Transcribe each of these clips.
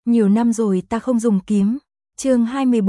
Nhiều năm rồi ta không dùng kiếm. Chương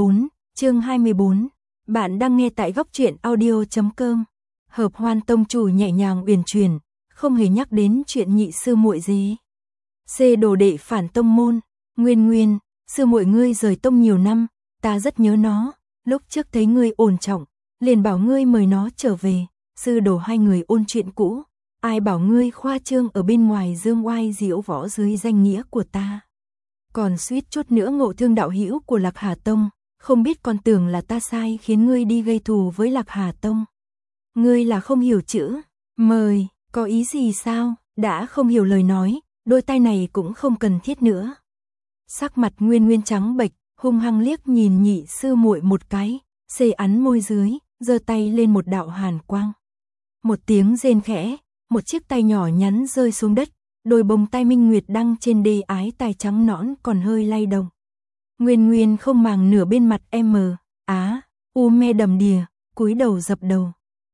24. Bạn đang nghe tại góc truyện audio.com. Hợp Hoan tông chủ nhẹ nhàng uyển chuyển, không hề nhắc đến chuyện nhị sư muội gì. C đồ đệ phản tông môn, Nguyên, sư muội ngươi rời tông nhiều năm, ta rất nhớ nó, lúc trước thấy ngươi ổn trọng, liền bảo ngươi mời nó trở về, sư đồ hai người ôn chuyện cũ, ai bảo ngươi khoa trương ở bên ngoài dương oai diễu võ dưới danh nghĩa của ta. Còn suýt chút nữa ngộ thương đạo hữu của Lạc Hà tông, không biết còn tưởng là ta sai khiến ngươi đi gây thù với Lạc Hà tông. Ngươi là không hiểu chữ, mời, có ý gì sao, đã không hiểu lời nói, đôi tay này cũng không cần thiết nữa. Sắc mặt Nguyên trắng bệch, hung hăng liếc nhìn nhị sư muội một cái, xê ắn môi dưới, giơ tay lên một đạo hàn quang. Một tiếng rên khẽ, một chiếc tay nhỏ nhắn rơi xuống đất, đôi bông tai minh nguyệt đăng trên đê ái tài trắng nõn còn hơi lay động. Nguyên không màng nửa bên mặt u me đầm đìa, cúi đầu dập đầu.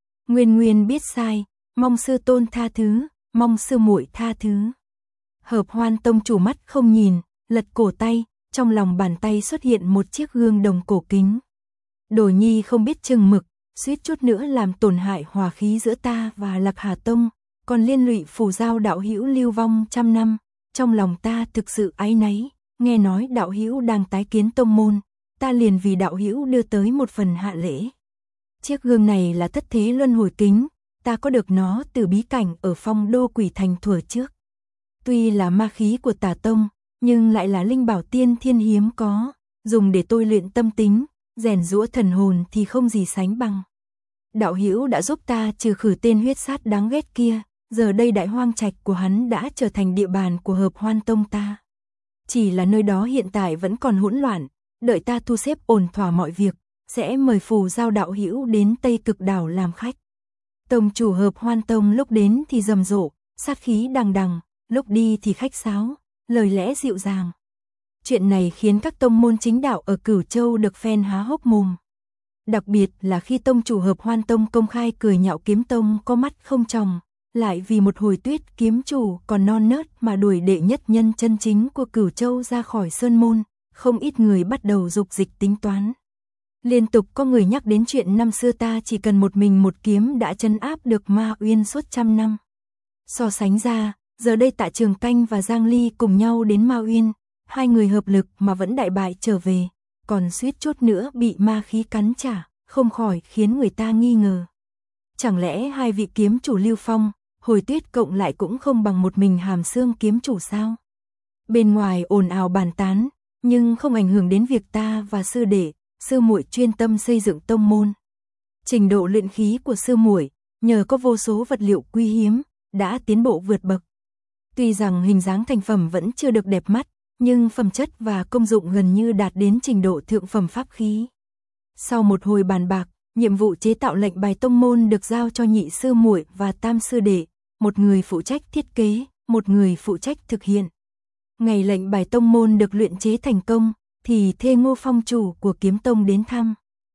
Nguyên biết sai, mong sư tôn tha thứ, mong sư muội tha thứ. Hợp Hoan tông chủ mắt không nhìn, lật cổ tay, trong lòng bàn tay xuất hiện một chiếc gương đồng cổ kính. Đồ nhi không biết chừng mực, suýt chút nữa làm tổn hại hòa khí giữa ta và Lạc Hà tông, còn liên lụy phù giao đạo hữu lưu vong trăm năm, trong lòng ta thực sự áy náy, nghe nói đạo hữu đang tái kiến tông môn, ta liền vì đạo hữu đưa tới một phần hạ lễ. Chiếc gương này là thất thế luân hồi kính, ta có được nó từ bí cảnh ở Phong Đô Quỷ Thành thuở trước. Tuy là ma khí của Tà tông, nhưng lại là linh bảo tiên thiên hiếm có, dùng để tôi luyện tâm tính, rèn giũa thần hồn thì không gì sánh bằng. Đạo hữu đã giúp ta trừ khử tên huyết sát đáng ghét kia, giờ đây đại hoang trạch của hắn đã trở thành địa bàn của Hợp Hoan tông ta. Chỉ là nơi đó hiện tại vẫn còn hỗn loạn, đợi ta thu xếp ổn thỏa mọi việc, sẽ mời phù giao đạo hữu đến Tây Cực đảo làm khách. Tông chủ Hợp Hoan tông lúc đến thì rầm rộ, sát khí đằng đằng, lúc đi thì khách sáo, lời lẽ dịu dàng. Chuyện này khiến các tông môn chính đạo ở Cửu Châu được phen há hốc mồm. Đặc biệt là khi tông chủ Hợp Hoan tông công khai cười nhạo kiếm tông có mắt không tròng, lại vì một hồi Tuyết kiếm chủ còn non nớt mà đuổi đệ nhất nhân chân chính của Cửu Châu ra khỏi sơn môn, không ít người bắt đầu dục dịch tính toán. Liên tục có người nhắc đến chuyện năm xưa ta chỉ cần một mình một kiếm đã trấn áp được Ma Uyên suốt trăm năm. So sánh ra, giờ đây Tạ Trường Canh và Giang Ly cùng nhau đến Ma Uyên, hai người hợp lực mà vẫn đại bại trở về, còn suýt chút nữa bị ma khí cắn trả, không khỏi khiến người ta nghi ngờ. Chẳng lẽ hai vị kiếm chủ Lưu Phong, Hồi Tuyết cộng lại cũng không bằng một mình Hàm Xương kiếm chủ sao? Bên ngoài ồn ào bàn tán, nhưng không ảnh hưởng đến việc ta và sư đệ, sư muội chuyên tâm xây dựng tông môn. Trình độ luyện khí của sư muội, nhờ có vô số vật liệu quý hiếm, đã tiến bộ vượt bậc. Tuy rằng hình dáng thành phẩm vẫn chưa được đẹp mắt, nhưng phẩm chất và công dụng gần như đạt đến trình độ thượng phẩm pháp khí. Sau một hồi bàn bạc, nhiệm vụ chế tạo lệnh bài tông môn được giao cho nhị sư muội và tam sư đệ, một người phụ trách thiết kế, một người phụ trách thực hiện. Ngày lệnh bài tông môn được luyện chế thành công, thì Thê Ngô phong chủ của kiếm tông đến thăm.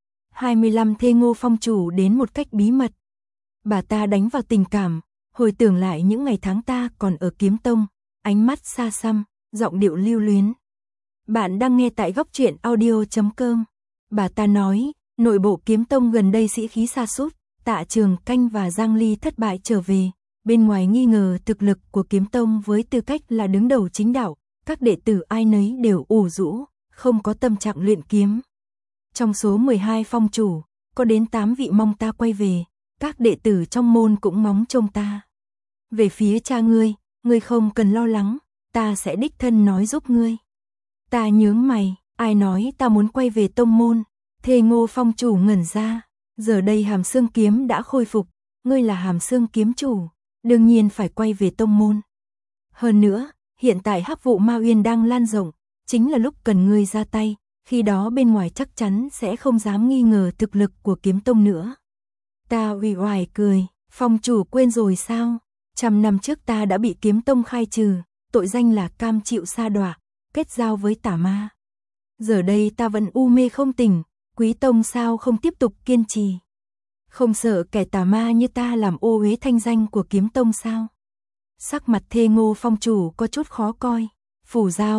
25 Thê Ngô phong chủ đến một cách bí mật. Bà ta đánh vào tình cảm, hồi tưởng lại những ngày tháng ta còn ở kiếm tông, ánh mắt xa xăm, giọng điệu lưu luyến. Bạn đang nghe tại góc truyện audio.com. Bà ta nói, nội bộ kiếm tông gần đây sĩ khí sa sút, Tạ Trường Canh và Giang Ly thất bại trở về, bên ngoài nghi ngờ thực lực của kiếm tông với tư cách là đứng đầu chính đạo, các đệ tử ai nấy đều ủ rũ, không có tâm trạng luyện kiếm. Trong số 12 phong chủ, có đến 8 vị mong ta quay về, các đệ tử trong môn cũng mong trông ta. Về phía cha ngươi không cần lo lắng, ta sẽ đích thân nói giúp ngươi. Ta nhướng mày, ai nói ta muốn quay về tông môn? Thê Ngô phong chủ ngẩn ra, giờ đây Hàm Xương kiếm đã khôi phục, ngươi là Hàm Xương kiếm chủ, đương nhiên phải quay về tông môn. Hơn nữa, hiện tại hắc vụ Ma Uyên đang lan rộng, chính là lúc cần ngươi ra tay, khi đó bên ngoài chắc chắn sẽ không dám nghi ngờ thực lực của kiếm tông nữa. Ta uể oải cười, phong chủ quên rồi sao? 100 năm trước ta đã bị kiếm tông khai trừ, tội danh là cam chịu sa đọa, kết giao với tà ma. Giờ đây ta vẫn u mê không tỉnh, quý tông sao không tiếp tục kiên trì? Không sợ kẻ tà ma như ta làm ô uế thanh danh của kiếm tông sao? Sắc mặt Thê Ngô phong chủ có chút khó coi. Phù giao,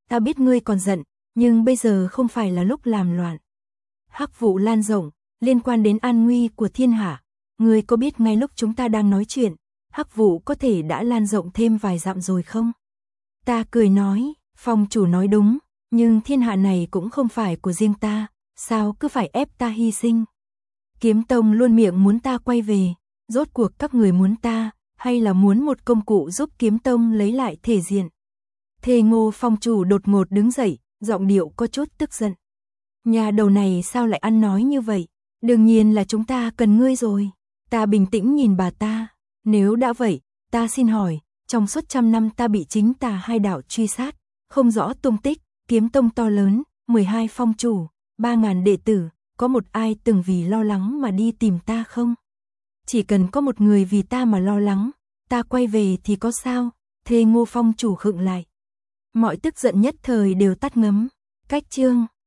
ta biết ngươi còn giận, nhưng bây giờ không phải là lúc làm loạn. Hắc vụ lan rộng, liên quan đến an nguy của thiên hạ. Ngươi có biết ngay lúc chúng ta đang nói chuyện, hắc vụ có thể đã lan rộng thêm vài dặm rồi không? Ta cười nói, phong chủ nói đúng, nhưng thiên hạ này cũng không phải của riêng ta, sao cứ phải ép ta hy sinh? Kiếm Tông luôn miệng muốn ta quay về, rốt cuộc các người muốn ta, hay là muốn một công cụ giúp Kiếm Tông lấy lại thể diện? Thề Ngô phong chủ đột ngột đứng dậy, giọng điệu có chút tức giận. Nhà đầu này sao lại ăn nói như vậy? Đương nhiên là chúng ta cần ngươi rồi. Ta bình tĩnh nhìn bà ta. Nếu đã vậy, ta xin hỏi, trong suốt 100 năm ta bị chính tà hai đạo truy sát, không rõ tung tích, Kiếm Tông to lớn, 12 phong chủ, 3.000 đệ tử, có một ai từng vì lo lắng mà đi tìm ta không? Chỉ cần có một người vì ta mà lo lắng, ta quay về thì có sao? Thề Ngô phong chủ khựng lại. Mọi tức giận nhất thời đều tắt ngấm. Cách chương